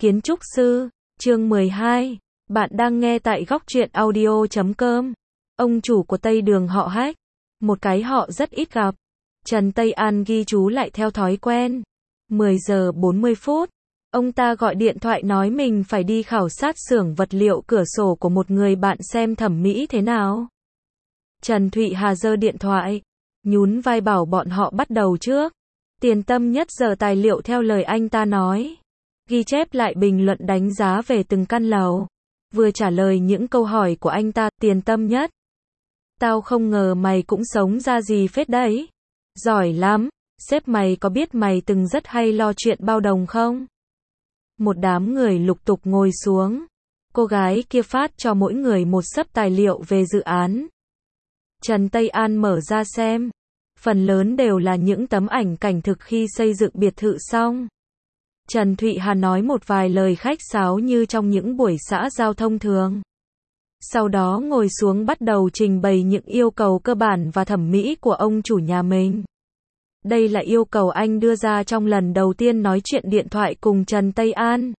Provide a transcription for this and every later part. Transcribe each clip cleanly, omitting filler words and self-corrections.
Kiến trúc sư, chương 12. Bạn đang nghe tại góc truyện audio.com. Ông chủ của Tây Đường họ Hách, một cái họ rất ít gặp. Trần Tây An ghi chú lại theo thói quen. 10 giờ 40 phút, ông ta gọi điện thoại nói mình phải đi khảo sát xưởng vật liệu cửa sổ của một người bạn xem thẩm mỹ thế nào. Trần Thụy Hà giơ điện thoại, nhún vai bảo bọn họ bắt đầu trước. Tiền Tâm Nhất giờ tài liệu theo lời anh ta nói. Ghi chép lại bình luận đánh giá về từng căn lầu. Vừa trả lời những câu hỏi của anh ta, Tiền Tâm Nhất. Tao không ngờ mày cũng sống ra gì phết đấy. Giỏi lắm, sếp mày có biết mày từng rất hay lo chuyện bao đồng không? Một đám người lục tục ngồi xuống. Cô gái kia phát cho mỗi người một xấp tài liệu về dự án. Trần Tây An mở ra xem. Phần lớn đều là những tấm ảnh cảnh thực khi xây dựng biệt thự xong. Trần Thụy Hà nói một vài lời khách sáo như trong những buổi xã giao thông thường. Sau đó ngồi xuống bắt đầu trình bày những yêu cầu cơ bản và thẩm mỹ của ông chủ nhà mình. Đây là yêu cầu anh đưa ra trong lần đầu tiên nói chuyện điện thoại cùng Trần Tây An.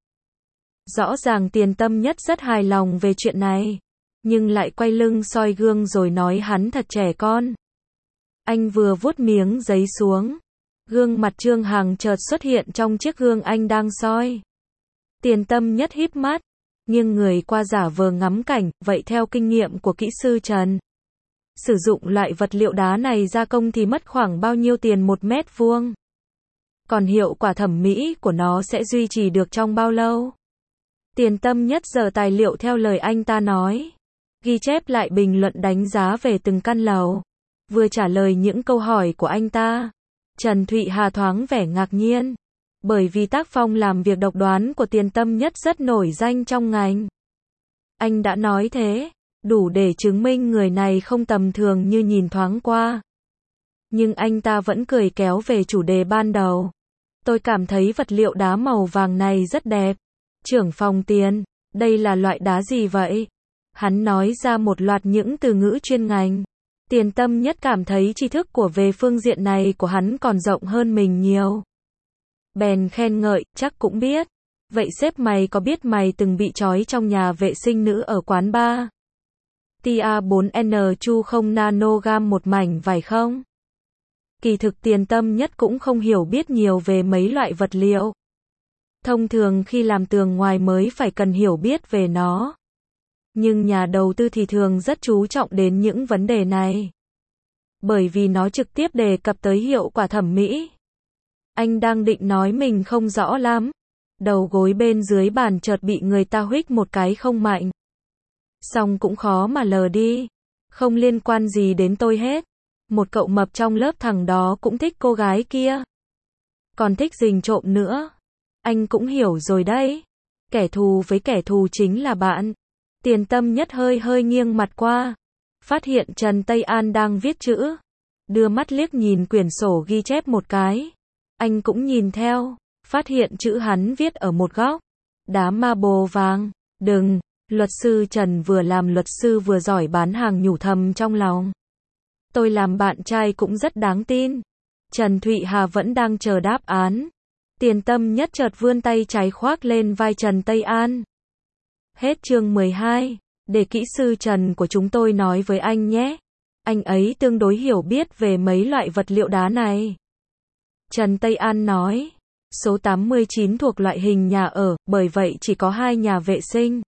Rõ ràng Tiền Tâm Nhất rất hài lòng về chuyện này, nhưng lại quay lưng soi gương rồi nói hắn thật trẻ con. Anh vừa vuốt miếng giấy xuống. Gương mặt Trương Hằng chợt xuất hiện trong chiếc gương anh đang soi. Tiền Tâm Nhất híp mắt, nghiêng người qua giả vờ ngắm cảnh, vậy theo kinh nghiệm của kỹ sư Trần, sử dụng loại vật liệu đá này gia công thì mất khoảng bao nhiêu tiền 1 mét vuông? Còn hiệu quả thẩm mỹ của nó sẽ duy trì được trong bao lâu? Tiền Tâm Nhất giờ tài liệu theo lời anh ta nói. Ghi chép lại bình luận đánh giá về từng căn lầu. Vừa trả lời những câu hỏi của anh ta. Trần Thụy Hà thoáng vẻ ngạc nhiên. Bởi vì tác phong làm việc độc đoán của Tiền Tâm Nhất rất nổi danh trong ngành. Anh đã nói thế, đủ để chứng minh người này không tầm thường như nhìn thoáng qua. Nhưng anh ta vẫn cười kéo về chủ đề ban đầu. Tôi cảm thấy vật liệu đá màu vàng này rất đẹp. Trưởng phòng Tiền, đây là loại đá gì vậy? Hắn nói ra một loạt những từ ngữ chuyên ngành. Tiền Tâm Nhất cảm thấy tri thức của về phương diện này của hắn còn rộng hơn mình nhiều. Bèn khen ngợi, chắc cũng biết. Vậy sếp mày có biết mày từng bị trói trong nhà vệ sinh nữ ở quán bar? Tia 4N Chu không nanogam một mảnh vải không? Kỳ thực Tiền Tâm Nhất cũng không hiểu biết nhiều về mấy loại vật liệu. Thông thường khi làm tường ngoài mới phải cần hiểu biết về nó. Nhưng nhà đầu tư thì thường rất chú trọng đến những vấn đề này. Bởi vì nó trực tiếp đề cập tới hiệu quả thẩm mỹ. Anh đang định nói mình không rõ lắm. Đầu gối bên dưới bàn chợt bị người ta huých một cái không mạnh. Xong cũng khó mà lờ đi. Không liên quan gì đến tôi hết. Một cậu mập trong lớp thằng đó cũng thích cô gái kia. Còn thích rình trộm nữa. Anh cũng hiểu rồi đấy. Kẻ thù với kẻ thù chính là bạn. Tiền Tâm Nhất hơi nghiêng mặt qua. Phát hiện Trần Tây An đang viết chữ. Đưa mắt liếc nhìn quyển sổ ghi chép một cái. Anh cũng nhìn theo. Phát hiện chữ hắn viết ở một góc. Đá marble vàng. Đừng. Luật sư Trần vừa làm luật sư vừa giỏi bán hàng nhủ thầm trong lòng. Tôi làm bạn trai cũng rất đáng tin. Trần Thụy Hà vẫn đang chờ đáp án. Tiền Tâm Nhất chợt vươn tay trái khoác lên vai Trần Tây An. Hết chương 12. Để kỹ sư Trần của chúng tôi nói với anh nhé. Anh ấy tương đối hiểu biết về mấy loại vật liệu đá này. Trần Tây An nói. Số 89 thuộc loại hình nhà ở, bởi vậy chỉ có 2 nhà vệ sinh.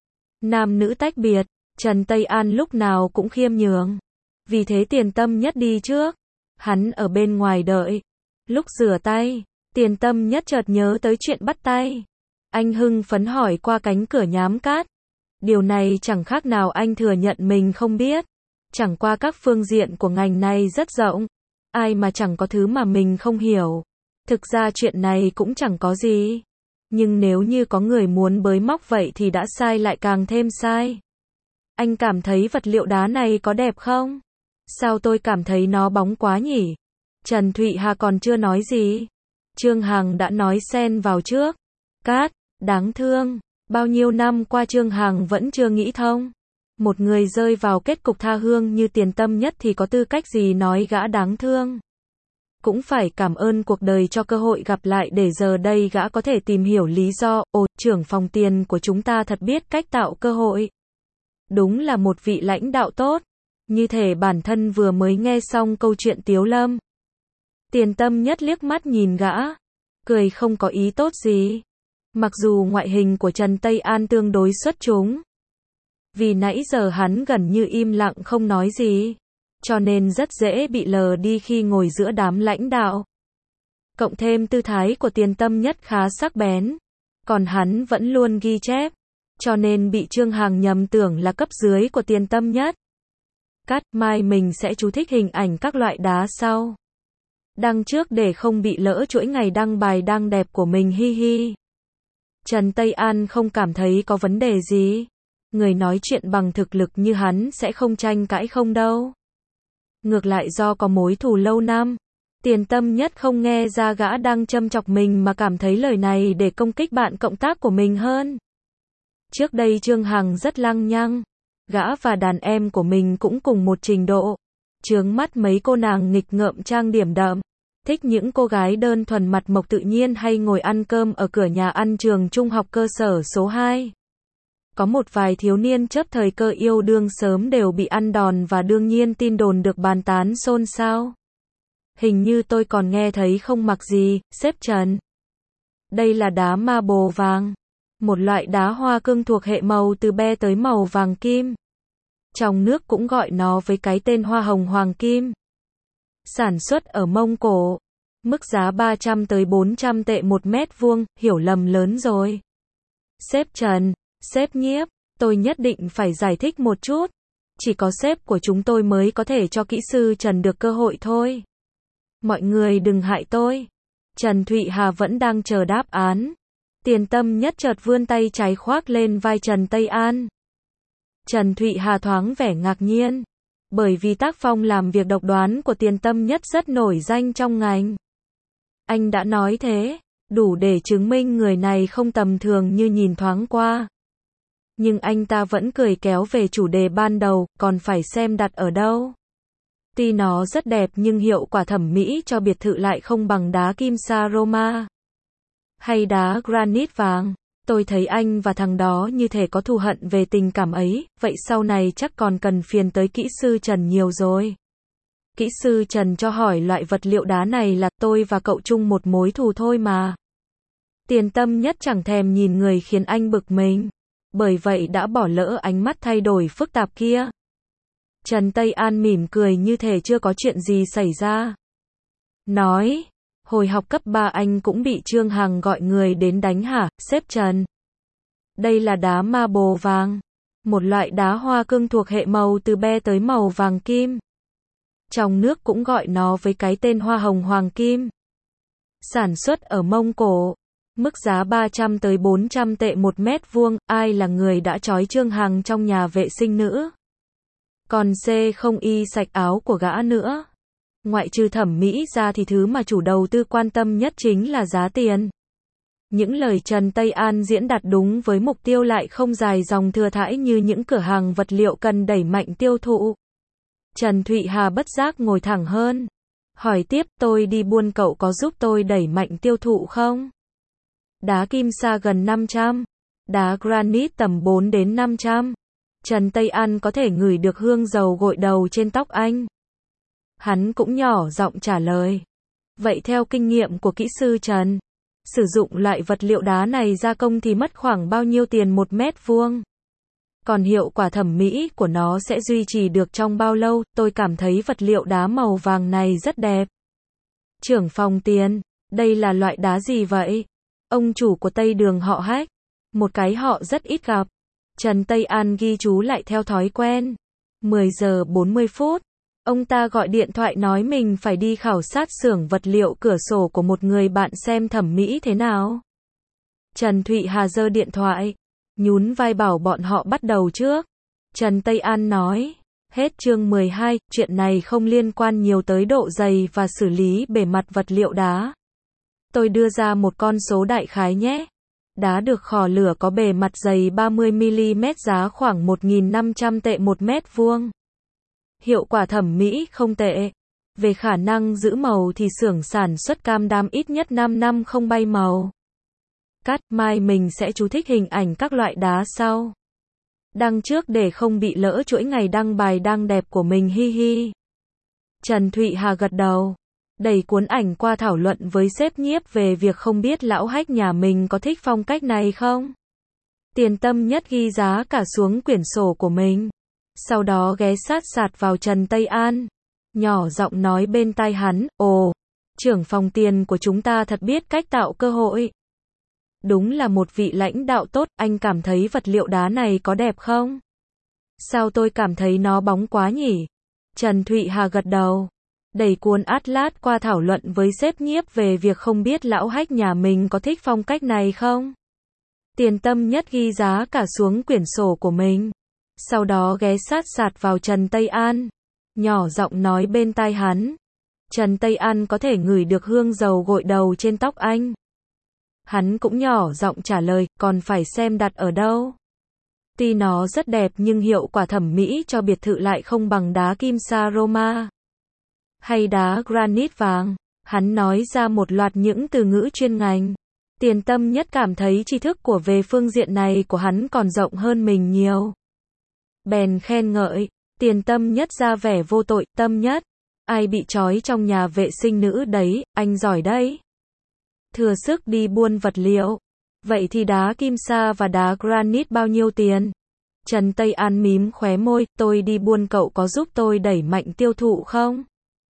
Nam nữ tách biệt. Trần Tây An lúc nào cũng khiêm nhường. Vì thế Tiền Tâm Nhất đi trước. Hắn ở bên ngoài đợi. Lúc rửa tay, Tiền Tâm Nhất chợt nhớ tới chuyện bắt tay. Anh hưng phấn hỏi qua cánh cửa nhám cát. Điều này chẳng khác nào anh thừa nhận mình không biết. Chẳng qua các phương diện của ngành này rất rộng. Ai mà chẳng có thứ mà mình không hiểu. Thực ra chuyện này cũng chẳng có gì. Nhưng nếu như có người muốn bới móc vậy thì đã sai lại càng thêm sai. Anh cảm thấy vật liệu đá này có đẹp không? Sao tôi cảm thấy nó bóng quá nhỉ? Trần Thụy Hà còn chưa nói gì. Trương Hằng đã nói xen vào trước. Cát, đáng thương. Bao nhiêu năm qua Trương Hằng vẫn chưa nghĩ thông. Một người rơi vào kết cục tha hương như Tiền Tâm Nhất thì có tư cách gì nói gã đáng thương. Cũng phải cảm ơn cuộc đời cho cơ hội gặp lại để giờ đây gã có thể tìm hiểu lý do. Ồ, trưởng phòng tiền của chúng ta thật biết cách tạo cơ hội. Đúng là một vị lãnh đạo tốt. Như thể bản thân vừa mới nghe xong câu chuyện Tiếu Lâm. Tiền Tâm Nhất liếc mắt nhìn gã, cười không có ý tốt gì. Mặc dù ngoại hình của Trần Tây An tương đối xuất chúng, vì nãy giờ hắn gần như im lặng không nói gì, cho nên rất dễ bị lờ đi khi ngồi giữa đám lãnh đạo. Cộng thêm tư thái của Tiền Tâm Nhất khá sắc bén, còn hắn vẫn luôn ghi chép, cho nên bị Trương Hằng nhầm tưởng là cấp dưới của Tiền Tâm Nhất. Cắt, mai mình sẽ chú thích hình ảnh các loại đá sau. Đăng trước để không bị lỡ chuỗi ngày đăng bài đăng đẹp của mình, hi hi. Trần Tây An không cảm thấy có vấn đề gì. Người nói chuyện bằng thực lực như hắn sẽ không tranh cãi không đâu. Ngược lại do có mối thù lâu năm, Tiền Tâm Nhất không nghe ra gã đang châm chọc mình mà cảm thấy lời này để công kích bạn cộng tác của mình hơn. Trước đây Trương Hằng rất lăng nhăng, gã và đàn em của mình cũng cùng một trình độ. Chướng mắt mấy cô nàng nghịch ngợm trang điểm đậm, thích những cô gái đơn thuần mặt mộc tự nhiên hay ngồi ăn cơm ở cửa nhà ăn trường trung học cơ sở số 2. Có một vài thiếu niên chớp thời cơ yêu đương sớm đều bị ăn đòn và đương nhiên tin đồn được bàn tán xôn xao. Hình như tôi còn nghe thấy không mặc gì, sếp Trần. Đây là đá marble vàng, một loại đá hoa cương thuộc hệ màu từ be tới màu vàng kim. Trong nước cũng gọi nó với cái tên hoa hồng hoàng kim. Sản xuất ở Mông Cổ. Mức giá 300 tới 400 tệ một mét vuông, hiểu lầm lớn rồi. Sếp Trần, sếp Nhiếp, tôi nhất định phải giải thích một chút. Chỉ có sếp của chúng tôi mới có thể cho kỹ sư Trần được cơ hội thôi. Mọi người đừng hại tôi. Trần Thụy Hà vẫn đang chờ đáp án. Tiền Tâm Nhất chợt vươn tay trái khoác lên vai Trần Tây An. Trần Thụy Hà thoáng vẻ ngạc nhiên, bởi vì tác phong làm việc độc đoán của Tiền Tâm Nhất rất nổi danh trong ngành. Anh đã nói thế, đủ để chứng minh người này không tầm thường như nhìn thoáng qua. Nhưng anh ta vẫn cười kéo về chủ đề ban đầu, còn phải xem đặt ở đâu. Tuy nó rất đẹp nhưng hiệu quả thẩm mỹ cho biệt thự lại không bằng đá kim sa Roma hay đá granite vàng. Tôi thấy anh và thằng đó như thể có thù hận về tình cảm ấy, vậy sau này chắc còn cần phiền tới kỹ sư Trần nhiều rồi. Kỹ sư Trần cho hỏi loại vật liệu đá này là tôi và cậu chung một mối thù thôi mà. Tiền Tâm Nhất chẳng thèm nhìn người khiến anh bực mình, bởi vậy đã bỏ lỡ ánh mắt thay đổi phức tạp kia. Trần Tây An mỉm cười như thể chưa có chuyện gì xảy ra. Nói, hồi học cấp 3 anh cũng bị Trương Hằng gọi người đến đánh hả, sếp Trần? Đây là đá marble vàng, một loại đá hoa cương thuộc hệ màu từ be tới màu vàng kim. Trong nước cũng gọi nó với cái tên hoa hồng hoàng kim. Sản xuất ở Mông Cổ. Mức giá 300 tới 400 tệ một mét vuông, ai là người đã trói Trương Hằng trong nhà vệ sinh nữ? Còn C không y sạch áo của gã nữa. Ngoại trừ thẩm mỹ ra thì thứ mà chủ đầu tư quan tâm nhất chính là giá tiền. Những lời Trần Tây An diễn đạt đúng với mục tiêu lại không dài dòng thừa thãi như những cửa hàng vật liệu cần đẩy mạnh tiêu thụ. Trần Thụy Hà bất giác ngồi thẳng hơn. Hỏi tiếp, tôi đi buôn cậu có giúp tôi đẩy mạnh tiêu thụ không? Đá kim sa gần 500, đá granite tầm 4 đến 500. Trần Tây An có thể ngửi được hương dầu gội đầu trên tóc anh. Hắn cũng nhỏ giọng trả lời. Vậy theo kinh nghiệm của kỹ sư Trần, sử dụng loại vật liệu đá này gia công thì mất khoảng bao nhiêu tiền một mét vuông? Còn hiệu quả thẩm mỹ của nó sẽ duy trì được trong bao lâu? Tôi cảm thấy vật liệu đá màu vàng này rất đẹp. Trưởng phòng tiền, đây là loại đá gì vậy? Ông chủ của Tây Đường họ Hách, một cái họ rất ít gặp. Trần Tây An ghi chú lại theo thói quen. 10 giờ 40 phút. Ông ta gọi điện thoại nói mình phải đi khảo sát xưởng vật liệu cửa sổ của một người bạn xem thẩm mỹ thế nào. Trần Thụy Hà giơ điện thoại, nhún vai bảo bọn họ bắt đầu trước. Trần Tây An nói, hết chương 12, chuyện này không liên quan nhiều tới độ dày và xử lý bề mặt vật liệu đá. Tôi đưa ra một con số đại khái nhé. Đá được khỏ lửa có bề mặt dày 30mm giá khoảng 1.500 tệ một mét vuông. Hiệu quả thẩm mỹ không tệ. Về khả năng giữ màu thì xưởng sản xuất cam đam ít nhất 5 năm không bay màu. Cắt, mai mình sẽ chú thích hình ảnh các loại đá sau. Đăng trước để không bị lỡ chuỗi ngày đăng bài đăng đẹp của mình hi hi. Trần Thụy Hà gật đầu, đẩy cuốn ảnh qua thảo luận với sếp Nhiếp về việc không biết lão hách nhà mình có thích phong cách này không. Tiền Tâm Nhất ghi giá cả xuống quyển sổ của mình. Sau đó ghé sát sạt vào Trần Tây An. Nhỏ giọng nói bên tai hắn, ồ, trưởng phòng tiền của chúng ta thật biết cách tạo cơ hội. Đúng là một vị lãnh đạo tốt, anh cảm thấy vật liệu đá này có đẹp không? Sao tôi cảm thấy nó bóng quá nhỉ? Trần Thụy Hà gật đầu, đẩy cuốn Atlas qua thảo luận với sếp Nhiếp về việc không biết lão hách nhà mình có thích phong cách này không. Tiền Tâm Nhất ghi giá cả xuống quyển sổ của mình. Sau đó ghé sát sạt vào Trần Tây An. Nhỏ giọng nói bên tai hắn. Trần Tây An có thể ngửi được hương dầu gội đầu trên tóc anh. Hắn cũng nhỏ giọng trả lời, còn phải xem đặt ở đâu. Tuy nó rất đẹp nhưng hiệu quả thẩm mỹ cho biệt thự lại không bằng đá kim sa Roma. Hay đá granite vàng. Hắn nói ra một loạt những từ ngữ chuyên ngành. Tiền Tâm Nhất cảm thấy tri thức của về phương diện này của hắn còn rộng hơn mình nhiều. Bèn khen ngợi, Tiền Tâm Nhất ra vẻ vô tội, Tâm Nhất. Ai bị trói trong nhà vệ sinh nữ đấy, anh giỏi đấy. Thừa sức đi buôn vật liệu. Vậy thì đá kim sa và đá granite bao nhiêu tiền? Trần Tây An mím khóe môi, tôi đi buôn cậu có giúp tôi đẩy mạnh tiêu thụ không?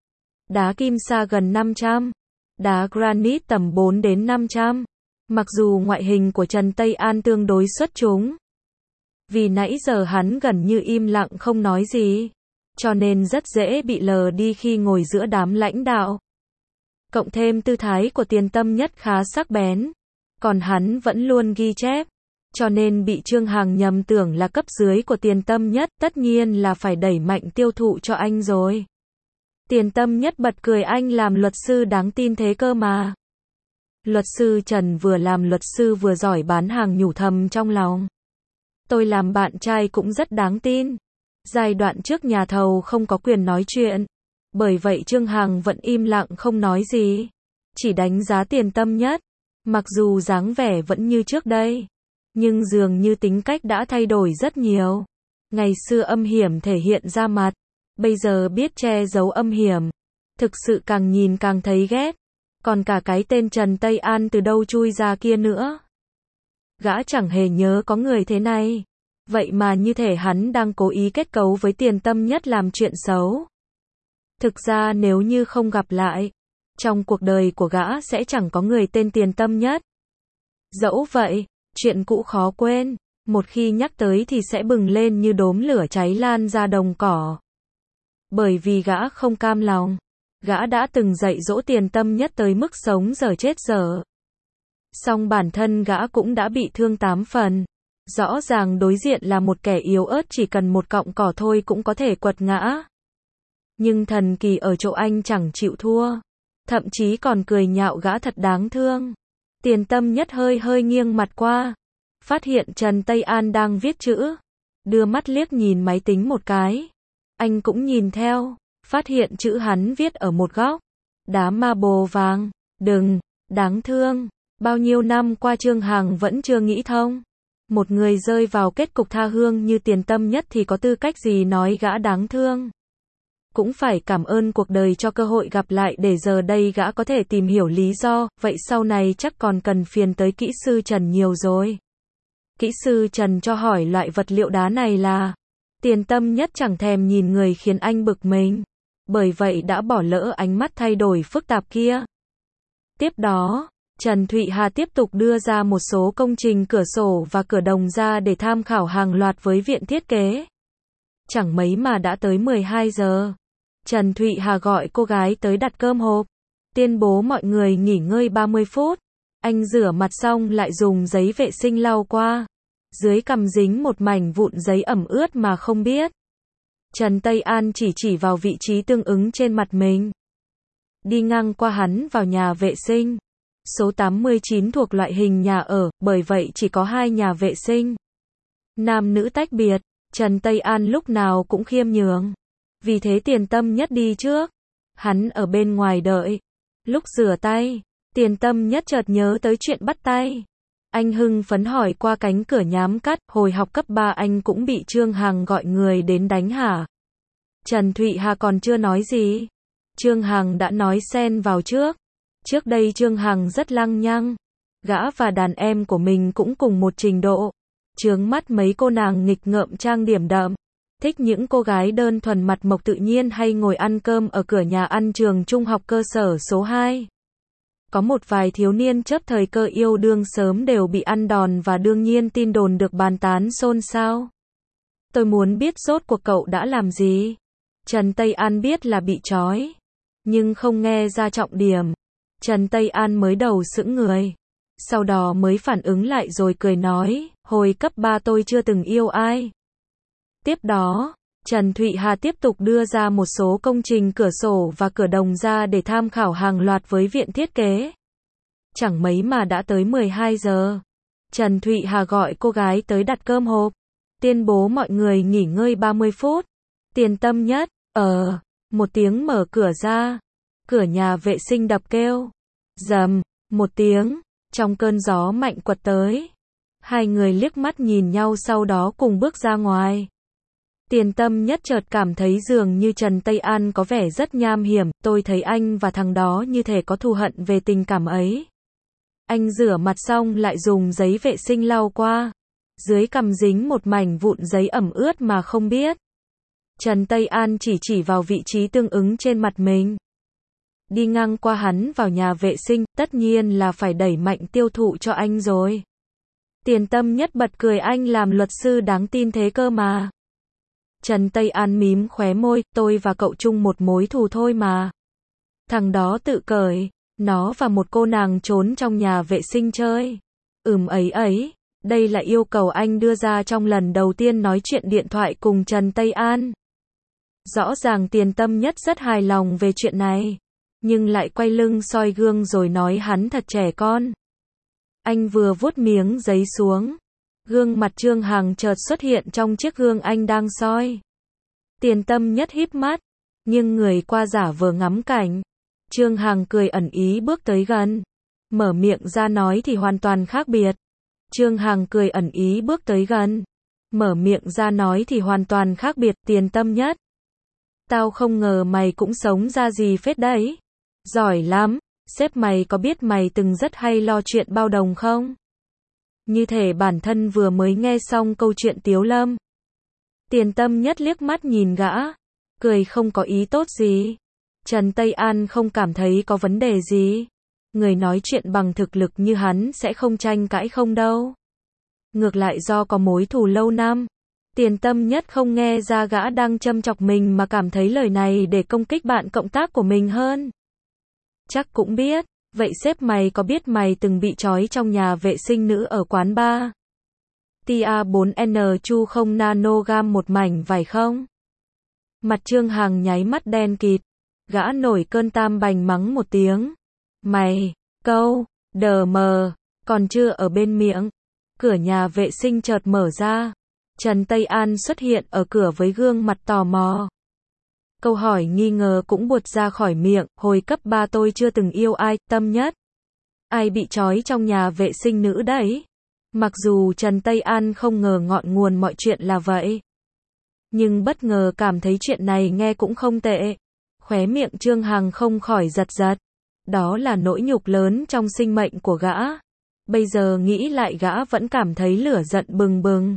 Đá kim sa gần 500. Đá granite tầm 4 đến 500. Mặc dù ngoại hình của Trần Tây An tương đối xuất chúng. Vì nãy giờ hắn gần như im lặng không nói gì. Cho nên rất dễ bị lờ đi khi ngồi giữa đám lãnh đạo. Cộng thêm tư thái của Tiền Tâm Nhất khá sắc bén. Còn hắn vẫn luôn ghi chép. Cho nên bị Trương Hằng nhầm tưởng là cấp dưới của Tiền Tâm Nhất, tất nhiên là phải đẩy mạnh tiêu thụ cho anh rồi. Tiền Tâm Nhất bật cười, anh làm luật sư đáng tin thế cơ mà. Luật sư Trần vừa làm luật sư vừa giỏi bán hàng nhủ thầm trong lòng. Tôi làm bạn trai cũng rất đáng tin. Giai đoạn trước nhà thầu không có quyền nói chuyện. Bởi vậy Trương Hằng vẫn im lặng không nói gì. Chỉ đánh giá Tiền Tâm Nhất. Mặc dù dáng vẻ vẫn như trước đây. Nhưng dường như tính cách đã thay đổi rất nhiều. Ngày xưa âm hiểm thể hiện ra mặt. Bây giờ biết che giấu âm hiểm. Thực sự càng nhìn càng thấy ghét. Còn cả cái tên Trần Tây An từ đâu chui ra kia nữa. Gã chẳng hề nhớ có người thế này. Vậy mà như thể hắn đang cố ý kết cấu với Tiền Tâm Nhất làm chuyện xấu. Thực ra nếu như không gặp lại, trong cuộc đời của gã sẽ chẳng có người tên Tiền Tâm Nhất. Dẫu vậy, chuyện cũ khó quên, một khi nhắc tới thì sẽ bừng lên như đốm lửa cháy lan ra đồng cỏ. Bởi vì gã không cam lòng, gã đã từng dạy dỗ Tiền Tâm Nhất tới mức sống dở chết dở. Song bản thân gã cũng đã bị thương 8 phần. Rõ ràng đối diện là một kẻ yếu ớt, chỉ cần một cọng cỏ thôi cũng có thể quật ngã. Nhưng thần kỳ ở chỗ anh chẳng chịu thua. Thậm chí còn cười nhạo gã thật đáng thương. Tiền Tâm Nhất hơi nghiêng mặt qua. Phát hiện Trần Tây An đang viết chữ. Đưa mắt liếc nhìn máy tính một cái. Anh cũng nhìn theo. Phát hiện chữ hắn viết ở một góc. Đá marble vàng. Đừng, đáng thương. Bao nhiêu năm qua Trương Hằng vẫn chưa nghĩ thông. Một người rơi vào kết cục tha hương như Tiền Tâm Nhất thì có tư cách gì nói gã đáng thương. Cũng phải cảm ơn cuộc đời cho cơ hội gặp lại để giờ đây gã có thể tìm hiểu lý do, vậy sau này chắc còn cần phiền tới kỹ sư Trần nhiều rồi. Kỹ sư Trần cho hỏi loại vật liệu đá này là. Tiền Tâm Nhất chẳng thèm nhìn người khiến anh bực mình. Bởi vậy đã bỏ lỡ ánh mắt thay đổi phức tạp kia. Tiếp đó, Trần Thụy Hà tiếp tục đưa ra một số công trình cửa sổ và cửa đồng ra để tham khảo hàng loạt với viện thiết kế. Chẳng mấy mà đã tới 12 giờ. Trần Thụy Hà gọi cô gái tới đặt cơm hộp. Tuyên bố mọi người nghỉ ngơi 30 phút. Anh rửa mặt xong lại dùng giấy vệ sinh lau qua. Dưới cằm dính một mảnh vụn giấy ẩm ướt mà không biết. Trần Tây An chỉ vào vị trí tương ứng trên mặt mình. Đi ngang qua hắn vào nhà vệ sinh. Số 89 thuộc loại hình nhà ở, bởi vậy chỉ có 2 nhà vệ sinh. Nam nữ tách biệt, Trần Tây An lúc nào cũng khiêm nhường. Vì thế Tiền Tâm Nhất đi trước. Hắn ở bên ngoài đợi. Lúc rửa tay, Tiền Tâm Nhất chợt nhớ tới chuyện bắt tay. Anh hưng phấn hỏi qua cánh cửa nhám cắt, hồi học cấp 3 anh cũng bị Trương Hằng gọi người đến đánh hả? Trần Thụy Hà còn chưa nói gì. Trương Hằng đã nói xen vào trước. Trước đây Trương Hằng rất lăng nhăng. Gã và đàn em của mình cũng cùng một trình độ. Chướng mắt mấy cô nàng nghịch ngợm trang điểm đậm. Thích những cô gái đơn thuần mặt mộc tự nhiên hay ngồi ăn cơm ở cửa nhà ăn trường trung học cơ sở số 2. Có một vài thiếu niên chớp thời cơ yêu đương sớm đều bị ăn đòn và đương nhiên tin đồn được bàn tán xôn xao. Tôi muốn biết rốt cuộc cậu đã làm gì. Trần Tây An biết là bị trói, nhưng không nghe ra trọng điểm. Trần Tây An mới đầu sững người, sau đó mới phản ứng lại rồi cười nói, hồi cấp 3 tôi chưa từng yêu ai. Tiếp đó, Trần Thụy Hà tiếp tục đưa ra một số công trình cửa sổ và cửa đồng ra để tham khảo hàng loạt với viện thiết kế. Chẳng mấy mà đã tới 12 giờ. Trần Thụy Hà gọi cô gái tới đặt cơm hộp, tuyên bố mọi người nghỉ ngơi 30 phút. Tiền Tâm Nhất, một tiếng mở cửa ra. Cửa nhà vệ sinh đập kêu. Rầm, một tiếng, trong cơn gió mạnh quật tới. Hai người liếc mắt nhìn nhau sau đó cùng bước ra ngoài. Tiền Tâm Nhất chợt cảm thấy dường như Trần Tây An có vẻ rất nham hiểm, tôi thấy anh và thằng đó như thể có thù hận về tình cảm ấy. Anh rửa mặt xong lại dùng giấy vệ sinh lau qua. Dưới cằm dính một mảnh vụn giấy ẩm ướt mà không biết. Trần Tây An chỉ vào vị trí tương ứng trên mặt mình. Đi ngang qua hắn vào nhà vệ sinh, tất nhiên là phải đẩy mạnh tiêu thụ cho anh rồi. Tiền Tâm Nhất bật cười, anh làm luật sư đáng tin thế cơ mà. Trần Tây An mím khóe môi, tôi và cậu chung một mối thù thôi mà. Thằng đó tự cởi, nó và một cô nàng trốn trong nhà vệ sinh chơi. Ấy, đây là yêu cầu anh đưa ra trong lần đầu tiên nói chuyện điện thoại cùng Trần Tây An. Rõ ràng Tiền Tâm Nhất rất hài lòng về chuyện này, nhưng lại quay lưng soi gương rồi nói hắn thật trẻ con. Anh vừa vuốt miếng giấy xuống. Gương mặt Trương Hằng chợt xuất hiện trong chiếc gương anh đang soi. Tiền Tâm Nhất híp mắt, nhưng người qua giả vờ ngắm cảnh. Trương Hằng cười ẩn ý bước tới gần. Mở miệng ra nói thì hoàn toàn khác biệt. Trương Hằng cười ẩn ý bước tới gần. Mở miệng ra nói thì hoàn toàn khác biệt. Tiền Tâm Nhất, tao không ngờ mày cũng sống ra gì phết đấy. Giỏi lắm, sếp mày có biết mày từng rất hay lo chuyện bao đồng không? Như thể bản thân vừa mới nghe xong câu chuyện Tiếu Lâm. Tiền Tâm Nhất liếc mắt nhìn gã, cười không có ý tốt gì. Trần Tây An không cảm thấy có vấn đề gì. Người nói chuyện bằng thực lực như hắn sẽ không tranh cãi không đâu. Ngược lại do có mối thù lâu năm, Tiền Tâm Nhất không nghe ra gã đang châm chọc mình mà cảm thấy lời này để công kích bạn cộng tác của mình hơn. Chắc cũng biết. Vậy sếp mày có biết mày từng bị trói trong nhà vệ sinh nữ ở quán bar? Tia 4N Chu không nanogam một mảnh vải không? Mặt Trương Hằng nháy mắt đen kịt. Gã nổi cơn tam bành mắng một tiếng. Mày, câu, đờ mờ, còn chưa ở bên miệng. Cửa nhà vệ sinh chợt mở ra. Trần Tây An xuất hiện ở cửa với gương mặt tò mò. Câu hỏi nghi ngờ cũng buột ra khỏi miệng, hồi cấp 3 tôi chưa từng yêu ai, Tâm Nhất. Ai bị trói trong nhà vệ sinh nữ đấy? Mặc dù Trần Tây An không ngờ ngọn nguồn mọi chuyện là vậy, nhưng bất ngờ cảm thấy chuyện này nghe cũng không tệ. Khóe miệng Trương Hằng không khỏi giật giật. Đó là nỗi nhục lớn trong sinh mệnh của gã. Bây giờ nghĩ lại gã vẫn cảm thấy lửa giận bừng bừng.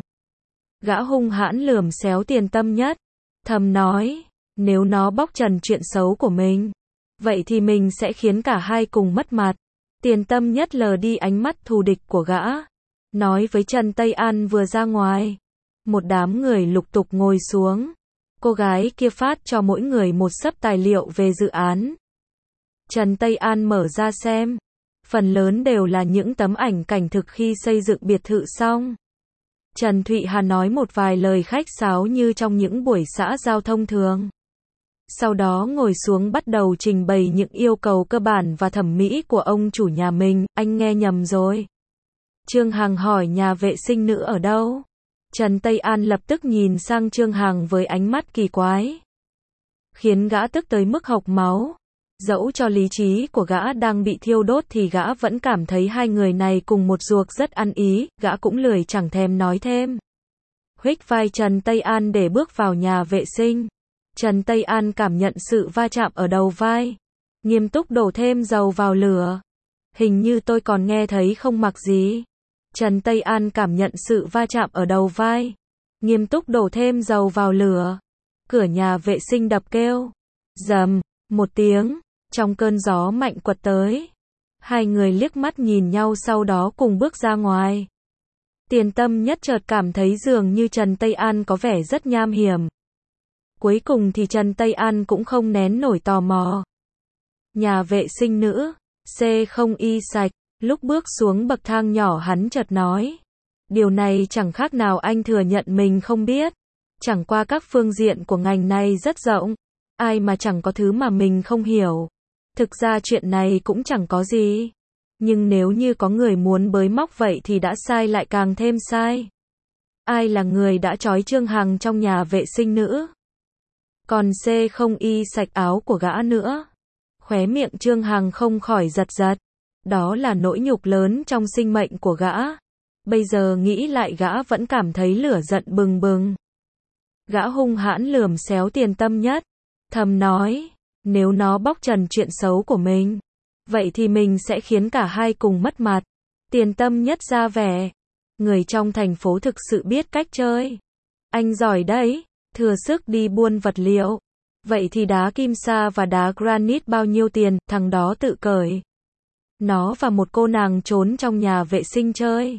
Gã hung hãn lườm xéo Tiền Tâm Nhất, thầm nói, nếu nó bóc trần chuyện xấu của mình, vậy thì mình sẽ khiến cả hai cùng mất mặt. Tiền Tâm Nhất lờ đi ánh mắt thù địch của gã, nói với Trần Tây An vừa ra ngoài. Một đám người lục tục ngồi xuống. Cô gái kia phát cho mỗi người một xấp tài liệu về dự án. Trần Tây An mở ra xem. Phần lớn đều là những tấm ảnh cảnh thực khi xây dựng biệt thự xong. Trần Thụy Hà nói một vài lời khách sáo như trong những buổi xã giao thông thường. Sau đó ngồi xuống bắt đầu trình bày những yêu cầu cơ bản và thẩm mỹ của ông chủ nhà mình. Anh nghe nhầm rồi. Trương Hằng hỏi nhà vệ sinh nữ ở đâu? Trần Tây An lập tức nhìn sang Trương Hằng với ánh mắt kỳ quái. khiến gã tức tới mức hộc máu. Dẫu cho lý trí của gã đang bị thiêu đốt thì gã vẫn cảm thấy hai người này cùng một ruột rất ăn ý, gã cũng lười chẳng thèm nói thêm. Huých vai Trần Tây An để bước vào nhà vệ sinh. Trần Tây An cảm nhận sự va chạm ở đầu vai. Nghiêm túc đổ thêm dầu vào lửa. Hình như tôi còn nghe thấy không mặc gì. Trần Tây An cảm nhận sự va chạm ở đầu vai. Nghiêm túc đổ thêm dầu vào lửa. Cửa nhà vệ sinh đập kêu. Rầm, một tiếng, trong cơn gió mạnh quật tới. Hai người liếc mắt nhìn nhau sau đó cùng bước ra ngoài. Tiền Tâm Nhất chợt cảm thấy dường như Trần Tây An có vẻ rất nham hiểm. Cuối cùng thì Trần Tây An cũng không nén nổi tò mò. Nhà vệ sinh nữ, C0Y sạch, lúc bước xuống bậc thang nhỏ hắn chợt nói. Điều này chẳng khác nào anh thừa nhận mình không biết. Chẳng qua các phương diện của ngành này rất rộng. Ai mà chẳng có thứ mà mình không hiểu. Thực ra chuyện này cũng chẳng có gì. Nhưng nếu như có người muốn bới móc vậy thì đã sai lại càng thêm sai. Ai là người đã trói Trương Hằng trong nhà vệ sinh nữ? Còn C0Y sạch áo của gã nữa. Khóe miệng Trương Hằng không khỏi giật giật. Đó là nỗi nhục lớn trong sinh mệnh của gã. Bây giờ nghĩ lại gã vẫn cảm thấy lửa giận bừng bừng. Gã hung hãn lườm xéo Tiền Tâm Nhất. Thầm nói, nếu nó bóc trần chuyện xấu của mình, vậy thì mình sẽ khiến cả hai cùng mất mặt. Tiền Tâm Nhất ra vẻ. Người trong thành phố thực sự biết cách chơi. Anh giỏi đấy, thừa sức đi buôn vật liệu. Vậy thì đá kim sa và đá granite bao nhiêu tiền, thằng đó tự cởi. Nó và một cô nàng trốn trong nhà vệ sinh chơi.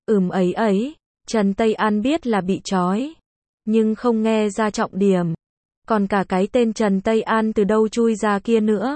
Ấy, Trần Tây An biết là bị trói. Nhưng không nghe ra trọng điểm. Còn cả cái tên Trần Tây An từ đâu chui ra kia nữa.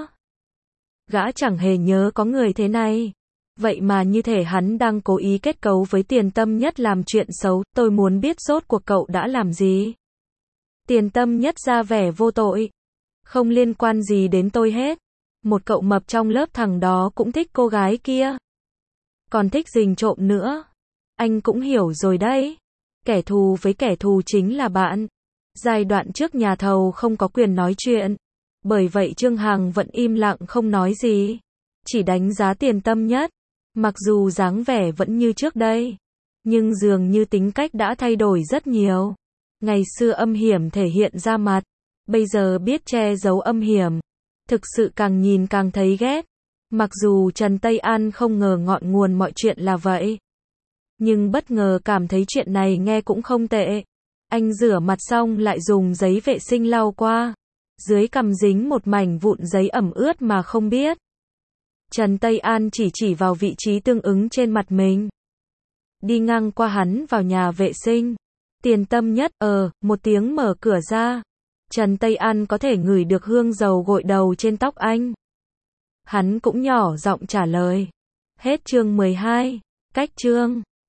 Gã chẳng hề nhớ có người thế này. Vậy mà như thể hắn đang cố ý kết cấu với Tiền Tâm Nhất làm chuyện xấu. Tôi muốn biết rốt cuộc cậu đã làm gì. Tiền Tâm Nhất ra vẻ vô tội. Không liên quan gì đến tôi hết. Một cậu mập trong lớp thằng đó cũng thích cô gái kia. Còn thích rình trộm nữa. Anh cũng hiểu rồi đấy. Kẻ thù với kẻ thù chính là bạn. Giai đoạn trước nhà thầu không có quyền nói chuyện. Bởi vậy Trương Hằng vẫn im lặng không nói gì. Chỉ đánh giá Tiền Tâm Nhất. Mặc dù dáng vẻ vẫn như trước đây. Nhưng dường như tính cách đã thay đổi rất nhiều. Ngày xưa âm hiểm thể hiện ra mặt. Bây giờ biết che giấu âm hiểm. Thực sự càng nhìn càng thấy ghét. Mặc dù Trần Tây An không ngờ ngọn nguồn mọi chuyện là vậy. Nhưng bất ngờ cảm thấy chuyện này nghe cũng không tệ. Anh rửa mặt xong lại dùng giấy vệ sinh lau qua. Dưới cằm dính một mảnh vụn giấy ẩm ướt mà không biết. Trần Tây An chỉ vào vị trí tương ứng trên mặt mình. Đi ngang qua hắn vào nhà vệ sinh. Tiền Tâm Nhất, một tiếng mở cửa ra. Trần Tây An có thể ngửi được hương dầu gội đầu trên tóc anh. Hắn cũng nhỏ giọng trả lời. Hết chương 12. Cách chương